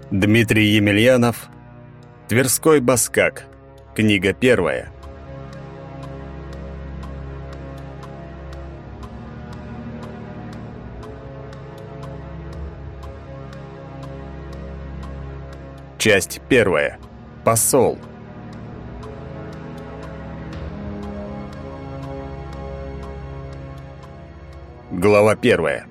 Дмитрий Емельянов. Тверской баскак. Книга первая. Часть первая. Посол. Глава первая.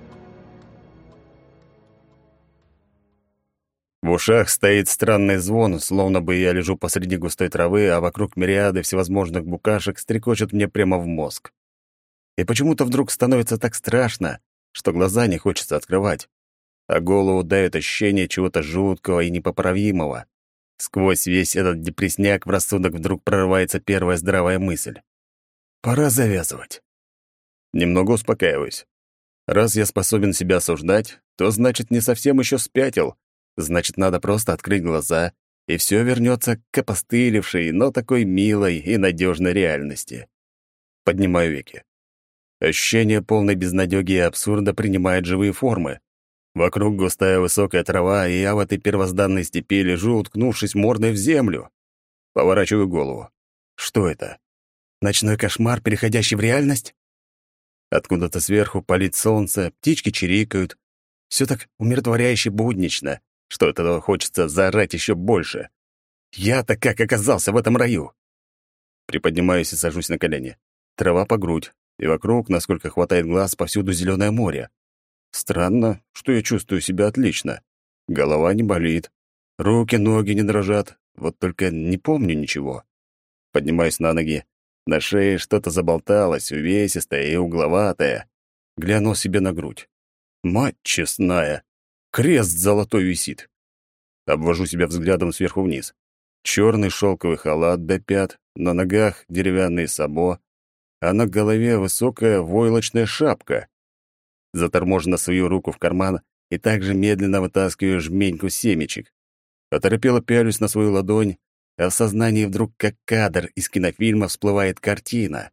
В ушах стоит странный звон, словно бы я лежу посреди густой травы, а вокруг мириады всевозможных букашек стрекочут мне прямо в мозг. И почему-то вдруг становится так страшно, что глаза не хочется открывать, а голову давит ощущение чего-то жуткого и непоправимого. Сквозь весь этот депрессняк в рассудок вдруг прорывается первая здравая мысль. Пора завязывать. Немного успокаиваюсь. Раз я способен себя осуждать, то значит, не совсем еще спятил. Значит, надо просто открыть глаза, и все вернется к опостылевшей, но такой милой и надежной реальности. Поднимаю веки. Ощущение полной безнадёги и абсурда принимает живые формы. Вокруг густая высокая трава, и я в этой первозданной степи лежу, уткнувшись мордой в землю. Поворачиваю голову. Что это? Ночной кошмар, переходящий в реальность? Откуда-то сверху палит солнце, птички чирикают. Все так умиротворяюще буднично, что от этого хочется заорать еще больше. Я-то как оказался в этом раю? Приподнимаюсь и сажусь на колени. Трава по грудь, и вокруг, насколько хватает глаз, повсюду зеленое море. Странно, что я чувствую себя отлично. Голова не болит, руки, ноги не дрожат, вот только не помню ничего. Поднимаюсь на ноги. На шее что-то заболталось, увесистое и угловатое. Глянул себе на грудь. Мать честная! Крест золотой висит. Обвожу себя взглядом сверху вниз. Черный шелковый халат до пят, на ногах деревянные сабо, а на голове высокая войлочная шапка. Заторможенно свою руку в карман и также медленно вытаскиваю жменьку семечек. Оторопело пялюсь на свою ладонь, а в сознании вдруг как кадр из кинофильма всплывает картина.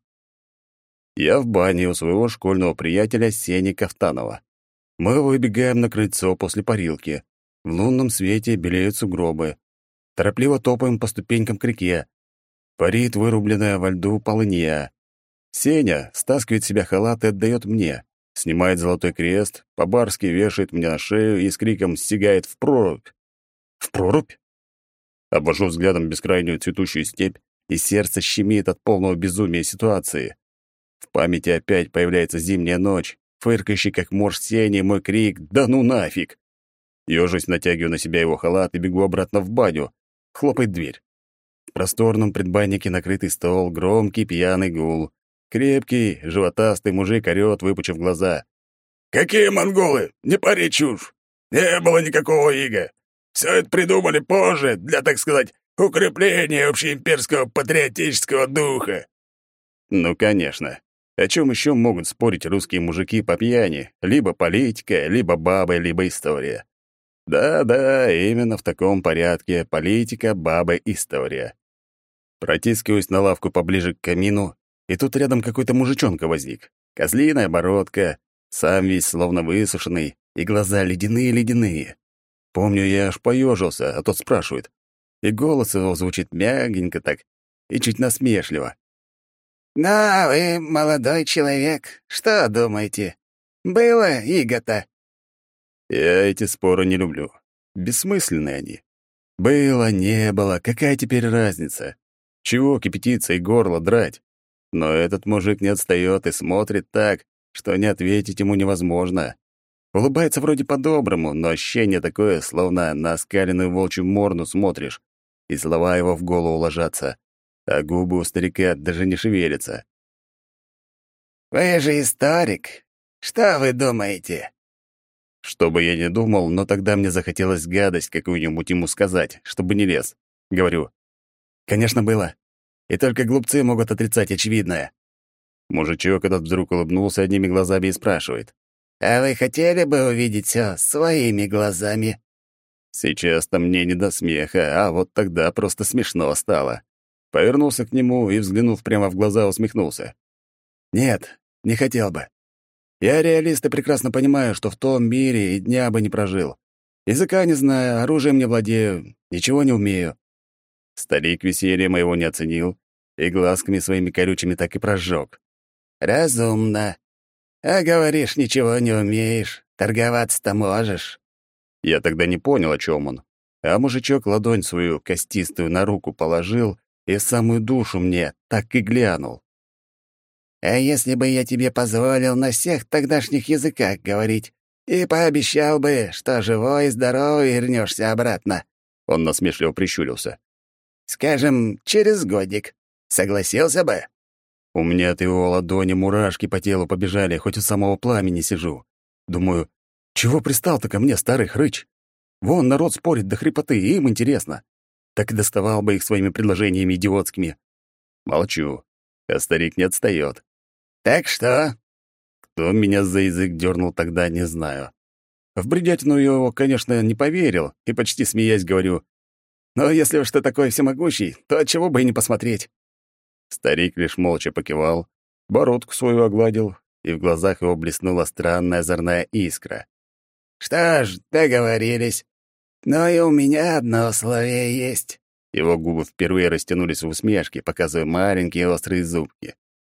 Я в бане у своего школьного приятеля Сени Кафтанова. Мы выбегаем на крыльцо после парилки. В лунном свете белеют сугробы. Торопливо топаем по ступенькам к реке. Парит вырубленная во льду полынья. Сеня стаскивает с себя халат и отдает мне. Снимает золотой крест, по-барски вешает мне на шею и с криком стягает в прорубь. В прорубь? Обвожу взглядом бескрайнюю цветущую степь, и сердце щемит от полного безумия ситуации. В памяти опять появляется зимняя ночь, фыркающий, как морж Сени, мой крик «Да ну нафиг!». Ёжусь, натягиваю на себя его халат и бегу обратно в баню. Хлопает дверь. В просторном предбаннике накрытый стол, громкий пьяный гул. Крепкий, животастый мужик орёт, выпучив глаза. «Какие монголы? Не пари чушь! Не было никакого ига! Все это придумали позже для, так сказать, укрепления общеимперского патриотического духа!» Ну, конечно. О чем еще могут спорить русские мужики по пьяни? Либо политика, либо бабы, либо история. Да-да, именно в таком порядке: политика, бабы, история. Протискиваюсь на лавку поближе к камину, и тут рядом какой-то мужичонка возник. Козлиная бородка, сам весь словно высушенный, и глаза ледяные-ледяные. Помню, я аж поежился, а тот спрашивает. И голос его звучит мягенько так и чуть насмешливо. «Да, вы молодой человек. Что думаете? Было иго-то?» Я эти споры не люблю. Бессмысленные они. Было, не было, какая теперь разница? Чего кипятиться и горло драть? Но этот мужик не отстаёт и смотрит так, что не ответить ему невозможно. Улыбается вроде по-доброму, но ощущение такое, словно на оскаленную волчью морду смотришь, и слова его в голову ложатся, а губы у старика даже не шевелятся. «Вы же историк. Что вы думаете?» Что бы я ни думал, но тогда мне захотелось гадость какую-нибудь ему сказать, чтобы не лез. Говорю, «Конечно, было. И только глупцы могут отрицать очевидное». Мужичок этот вдруг улыбнулся одними глазами и спрашивает. «А вы хотели бы увидеть всё своими глазами?» Сейчас-то мне не до смеха, а вот тогда просто смешно стало. Повернулся к нему и, взглянув прямо в глаза, усмехнулся. «Нет, не хотел бы. Я реалист и прекрасно понимаю, что в том мире и дня бы не прожил. Языка не знаю, оружием не владею, ничего не умею». Старик веселья моего не оценил и глазками своими колючими так и прожёг. «Разумно. А говоришь, ничего не умеешь. Торговаться-то можешь». Я тогда не понял, о чём он. А мужичок ладонь свою костистую на руку положил и в самую душу мне так и глянул. «А если бы я тебе позволил на всех тогдашних языках говорить и пообещал бы, что живой и здоровый вернешься обратно?» Он насмешливо прищурился. «Скажем, через годик. Согласился бы?» У меня от его ладони мурашки по телу побежали, хоть у самого пламени сижу. Думаю, чего пристал-то ко мне, старый хрыч? Вон народ спорит до хрипоты, и им интересно. Так и доставал бы их своими предложениями идиотскими. Молчу, а старик не отстаёт. «Так что?» Кто меня за язык дернул тогда, не знаю. В бредятину я его, конечно, не поверил, и почти смеясь говорю, «Но если уж ты такой всемогущий, то отчего бы и не посмотреть?» Старик лишь молча покивал, бородку свою огладил, и в глазах его блеснула странная озорная искра. «Что ж, договорились. Но и у меня одно условие есть». Его губы впервые растянулись в усмешке, показывая маленькие острые зубки.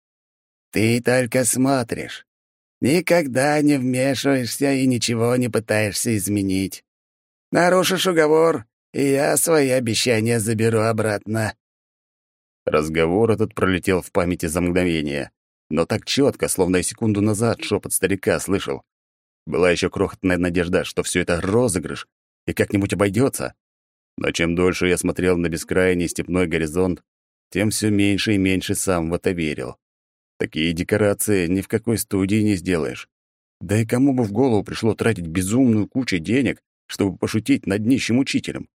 «Ты только смотришь. Никогда не вмешиваешься и ничего не пытаешься изменить. Нарушишь уговор, и я свои обещания заберу обратно». Разговор этот пролетел в памяти за мгновение, но так четко, словно и секунду назад шепот старика слышал. Была еще крохотная надежда, что все это розыгрыш и как-нибудь обойдется. Но чем дольше я смотрел на бескрайний степной горизонт, тем все меньше и меньше сам в это верил. Такие декорации ни в какой студии не сделаешь. Да и кому бы в голову пришло тратить безумную кучу денег, чтобы пошутить над нищим учителем?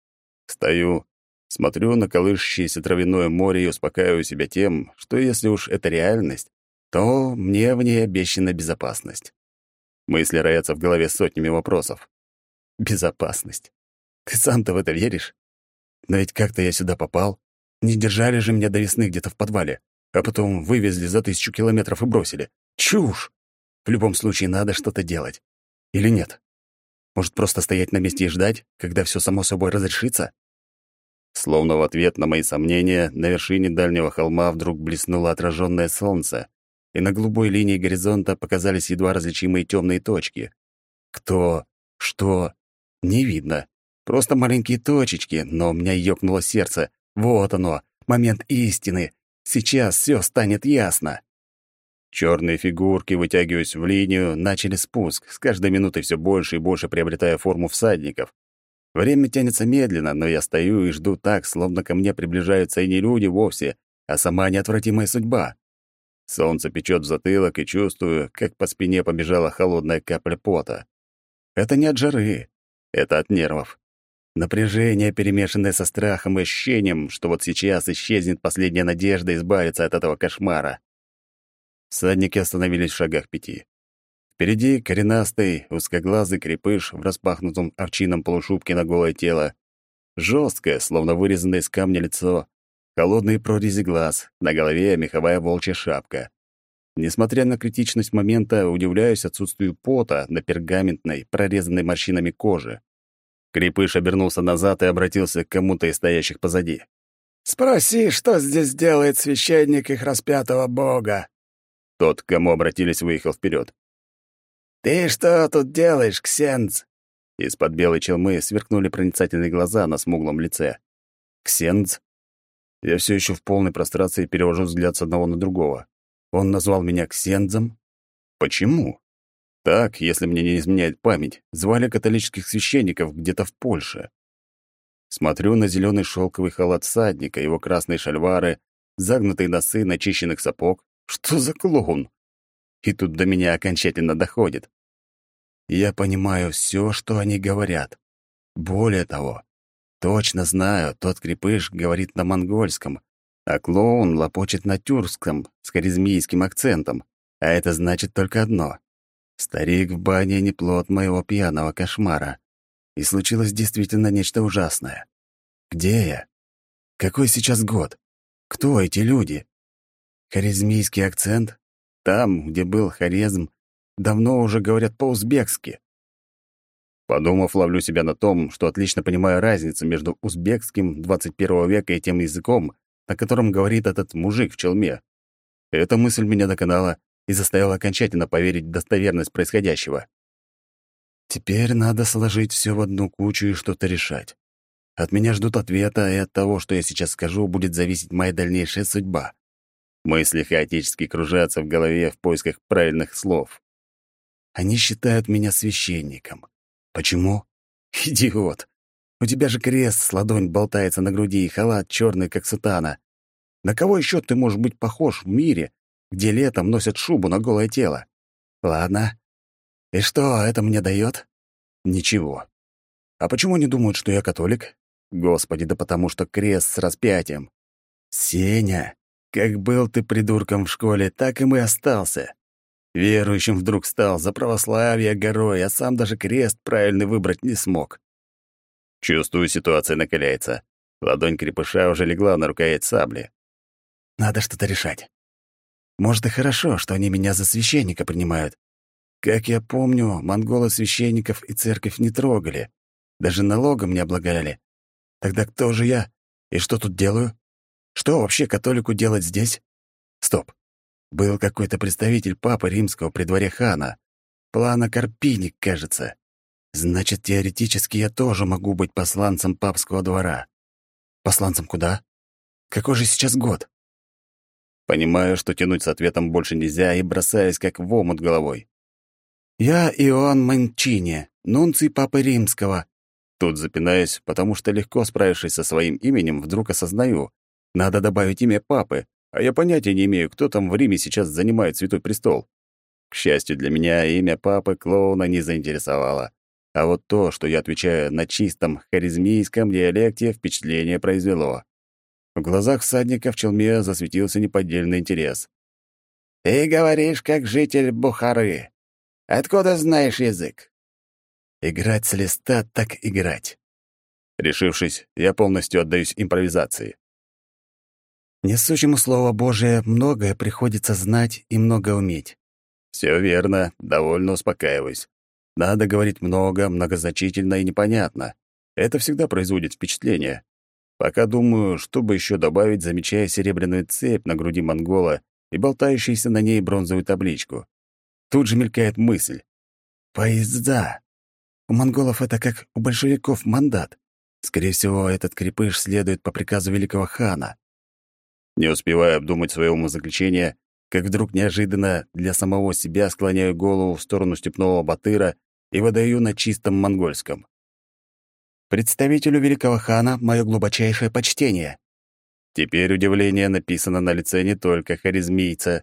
Стою, смотрю на колышущееся травяное море и успокаиваю себя тем, что если уж это реальность, то мне в ней обещана безопасность. Мысли роятся в голове сотнями вопросов. Безопасность. Ты сам-то в это веришь? Но ведь как-то я сюда попал. Не держали же меня до весны где-то в подвале, а потом вывезли за 1000 километров и бросили. Чушь! В любом случае надо что-то делать. Или нет? Может, просто стоять на месте и ждать, когда все само собой разрешится? Словно в ответ на мои сомнения, на вершине дальнего холма вдруг блеснуло отраженное солнце, и на голубой линии горизонта показались едва различимые темные точки. Кто? Что? Не видно. Просто маленькие точечки, но у меня ёкнуло сердце. Вот оно, момент истины. Сейчас все станет ясно. Черные фигурки, вытягиваясь в линию, начали спуск, с каждой минутой все больше и больше приобретая форму всадников. Время тянется медленно, но я стою и жду так, словно ко мне приближаются и не люди вовсе, а сама неотвратимая судьба. Солнце печет в затылок, и чувствую, как по спине побежала холодная капля пота. Это не от жары, это от нервов. Напряжение, перемешанное со страхом и ощущением, что вот сейчас исчезнет последняя надежда избавиться от этого кошмара. Всадники остановились в шагах 5. Впереди коренастый, узкоглазый крепыш в распахнутом овчинном полушубке на голое тело, жесткое, словно вырезанное из камня лицо, холодные прорези глаз, на голове меховая волчья шапка. Несмотря на критичность момента, удивляюсь отсутствию пота на пергаментной, прорезанной морщинами коже. Крепыш обернулся назад и обратился к кому-то из стоящих позади. «Спроси, что здесь делает священник их распятого бога?» Тот, к кому обратились, выехал вперед. «Ты что тут делаешь, ксенц?» Из-под белой челмы сверкнули проницательные глаза на смуглом лице. «Ксенц?» Я все еще в полной прострации перевожу взгляд с одного на другого. Он назвал меня ксензом? Почему? Так, если мне не изменяет память, звали католических священников где-то в Польше. Смотрю на зеленый шелковый халат всадника, его красные шальвары, загнутые носы начищенных сапог. Что за клоун? И тут до меня окончательно доходит. Я понимаю все, что они говорят. Более того, точно знаю, тот крепыш говорит на монгольском, а клоун лопочет на тюркском с харизмийским акцентом. А это значит только одно. Старик в бане не плод моего пьяного кошмара. И случилось действительно нечто ужасное. Где я? Какой сейчас год? Кто эти люди? Харизмийский акцент? Там, где был харизм, давно уже говорят по-узбекски. Подумав, ловлю себя на том, что отлично понимаю разницу между узбекским 21 века и тем языком, на котором говорит этот мужик в челме. Эта мысль меня доконала и заставила окончательно поверить в достоверность происходящего. Теперь надо сложить все в одну кучу и что-то решать. От меня ждут ответа, и от того, что я сейчас скажу, будет зависеть моя дальнейшая судьба. Мысли хаотически кружатся в голове в поисках правильных слов. Они считают меня священником. Почему? Идиот. У тебя же крест с ладонь болтается на груди и халат черный, как сутана. На кого еще ты можешь быть похож в мире, где летом носят шубу на голое тело? Ладно. И что это мне дает? Ничего. А почему они думают, что я католик? Господи, да потому что крест с распятием. Сеня, как был ты придурком в школе, так им и остался. Верующим вдруг стал, за православие горой, а сам даже крест правильный выбрать не смог. Чувствую, ситуация накаляется. Ладонь крепыша уже легла на рукоять сабли. Надо что-то решать. Может, и хорошо, что они меня за священника принимают. Как я помню, монголы священников и церковь не трогали. Даже налогом не облагали. Тогда кто же я? И что тут делаю? Что вообще католику делать здесь? Стоп. Был какой-то представитель папы римского при дворе хана. Плана Карпиник, кажется. Значит, теоретически я тоже могу быть посланцем папского двора. Посланцем куда? Какой же сейчас год? Понимаю, что тянуть с ответом больше нельзя, и бросаюсь как в омут головой. «Я Иоанн Манчини, нунций Папы Римского». Тут запинаюсь, потому что, легко справившись со своим именем, вдруг осознаю. Надо добавить имя папы, а я понятия не имею, кто там в Риме сейчас занимает Святой Престол. К счастью для меня, имя папы клоуна не заинтересовало. А вот то, что я отвечаю на чистом харизмийском диалекте, впечатление произвело. В глазах всадника в челме засветился неподдельный интерес. «Ты говоришь, как житель Бухары. Откуда знаешь язык?» «Играть с листа, так играть». Решившись, я полностью отдаюсь импровизации. Несущему Слово Божие многое приходится знать и много уметь. Все верно, довольно успокаиваюсь. Надо говорить много, многозначительно и непонятно. Это всегда производит впечатление. Пока думаю, что бы еще добавить, замечая серебряную цепь на груди монгола и болтающуюся на ней бронзовую табличку. Тут же мелькает мысль. Поезда. У монголов это как у большевиков мандат. Скорее всего, этот крепыш следует по приказу великого хана. Не успевая обдумать свое умозаключение, как вдруг неожиданно для самого себя склоняю голову в сторону степного батыра и выдаю на чистом монгольском. «Представителю великого хана мое глубочайшее почтение». Теперь удивление написано на лице не только харизмийца.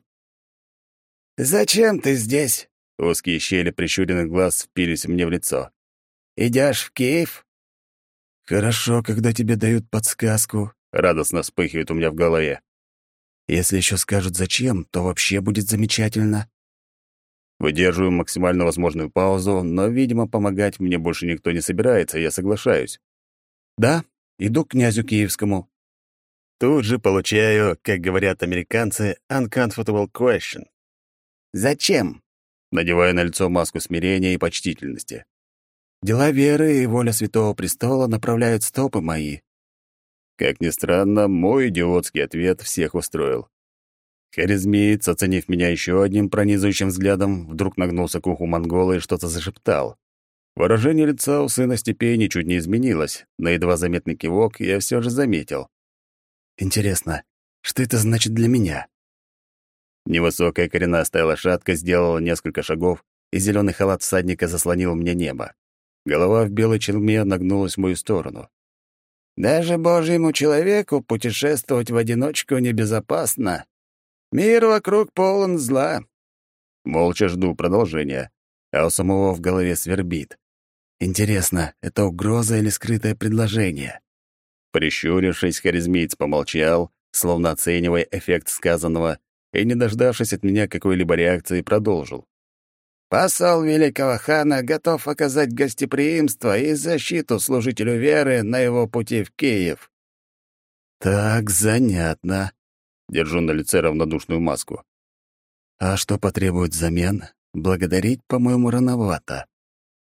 «Зачем ты здесь?» Узкие щели прищуренных глаз впились мне в лицо. «Идёшь в Киев?» «Хорошо, когда тебе дают подсказку», — радостно вспыхивает у меня в голове. «Если еще скажут зачем, то вообще будет замечательно». Выдерживаю максимально возможную паузу, но, видимо, помогать мне больше никто не собирается, и я соглашаюсь. «Да, иду к князю Киевскому». Тут же получаю, как говорят американцы, uncomfortable question. «Зачем?» Надеваю на лицо маску смирения и почтительности. «Дела веры и воля Святого Престола направляют стопы мои». Как ни странно, мой идиотский ответ всех устроил. Харизмеец, оценив меня еще одним пронизывающим взглядом, вдруг нагнулся к уху монгола и что-то зашептал. Выражение лица у сына степей ничуть не изменилось, но едва заметный кивок я все же заметил. «Интересно, что это значит для меня?» Невысокая коренастая лошадка сделала несколько шагов, и зеленый халат всадника заслонил мне небо. Голова в белой челме нагнулась в мою сторону. «Даже божьему человеку путешествовать в одиночку небезопасно. Мир вокруг полон зла». Молча жду продолжения, а у самого в голове свербит. Интересно, это угроза или скрытое предложение? Прищурившись, харизмеец помолчал, словно оценивая эффект сказанного, и, не дождавшись от меня какой-либо реакции, продолжил. «Посол великого хана готов оказать гостеприимство и защиту служителю веры на его пути в Киев». «Так, занятно». Держу на лице равнодушную маску. «А что потребует взамен? Благодарить, по-моему, рановато.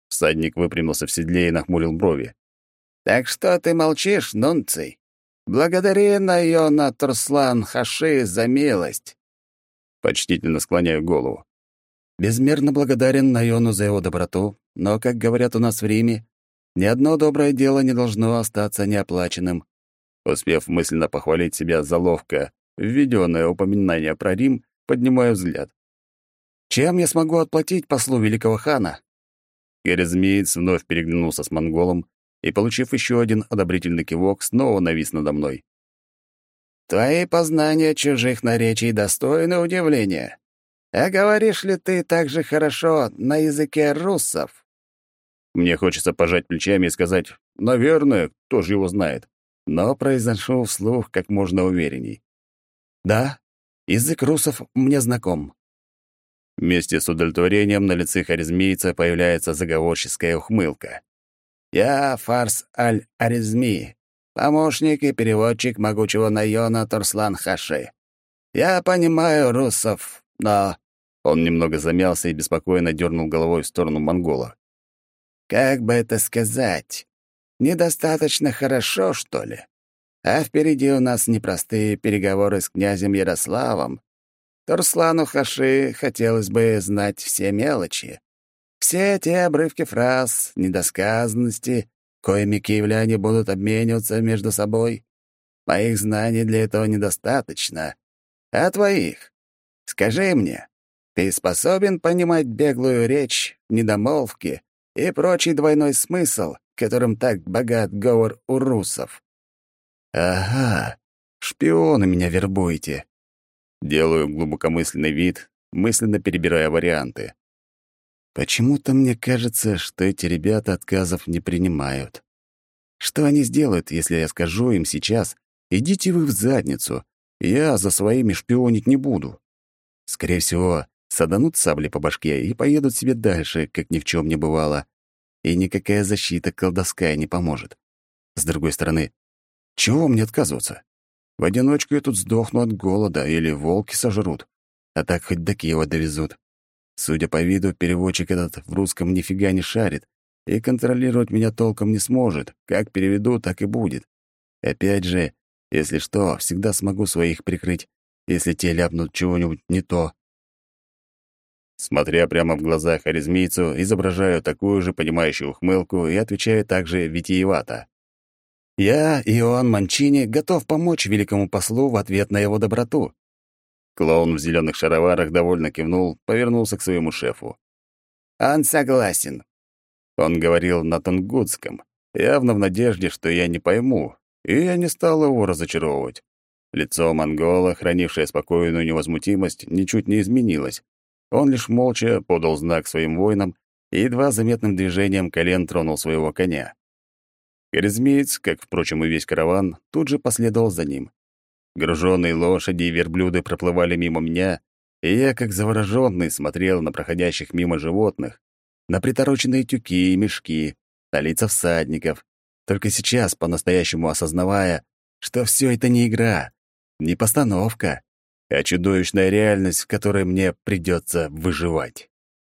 Всадник выпрямился в седле и нахмурил брови. «Так что ты молчишь, Нунций? Благодари Найона Турслан Хаши за милость». Почтительно склоняю голову. Безмерно благодарен Найону за его доброту, но, как говорят у нас в Риме, ни одно доброе дело не должно остаться неоплаченным. Успев мысленно похвалить себя за ловко введенное упоминание про Рим, поднимаю взгляд. Чем я смогу отплатить послу великого хана? Герезмиец вновь переглянулся с монголом и, получив еще один одобрительный кивок, снова навис надо мной. «Твои познания чужих наречий достойны удивления. А говоришь ли ты так же хорошо на языке руссов?» Мне хочется пожать плечами и сказать «наверное, кто же его знает», но произношу вслух как можно уверенней. «Да, язык руссов мне знаком». Вместе с удовлетворением на лице харизмийца появляется заговорческая ухмылка. «Я Фарс Аль-Аризми, помощник и переводчик могучего Найона Турслан Хаши. Я понимаю руссов, но...» Он немного замялся и беспокойно дернул головой в сторону монгола. «Как бы это сказать? Недостаточно хорошо, что ли? А впереди у нас непростые переговоры с князем Ярославом. Турслану Хаши хотелось бы знать все мелочи. Все те обрывки фраз, недосказанности, коими киевляне будут обмениваться между собой. Моих знаний для этого недостаточно. А твоих? Скажи мне, ты способен понимать беглую речь, недомолвки и прочий двойной смысл, которым так богат говор у русов?» «Ага, шпионы меня вербуете». Делаю глубокомысленный вид, мысленно перебирая варианты. Почему-то мне кажется, что эти ребята отказов не принимают. Что они сделают, если я скажу им сейчас «идите вы в задницу, я за своими шпионить не буду»? Скорее всего, саданут сабли по башке и поедут себе дальше, как ни в чем не бывало. И никакая защита колдовская не поможет. С другой стороны, чего мне отказываться? В одиночку я тут сдохну от голода или волки сожрут, а так хоть до Киева довезут. Судя по виду, переводчик этот в русском нифига не шарит и контролировать меня толком не сможет. Как переведу, так и будет. Опять же, если что, всегда смогу своих прикрыть, если те ляпнут чего-нибудь не то. Смотря прямо в глаза харизмийцу, изображаю такую же понимающую ухмылку и отвечаю также витиевато. «Я, Иоанн Манчини, готов помочь великому послу в ответ на его доброту». Клоун в зеленых шароварах довольно кивнул, повернулся к своему шефу. «Он согласен». Он говорил на тунгусском, явно в надежде, что я не пойму, и я не стал его разочаровывать. Лицо монгола, хранившее спокойную невозмутимость, ничуть не изменилось. Он лишь молча подал знак своим воинам и едва заметным движением колен тронул своего коня. Харизмеец, как, впрочем, и весь караван, тут же последовал за ним. Груженные лошади и верблюды проплывали мимо меня, и я, как заворожённый, смотрел на проходящих мимо животных, на притороченные тюки и мешки, на лица всадников, только сейчас по-настоящему осознавая, что все это не игра, не постановка, а чудовищная реальность, в которой мне придется выживать.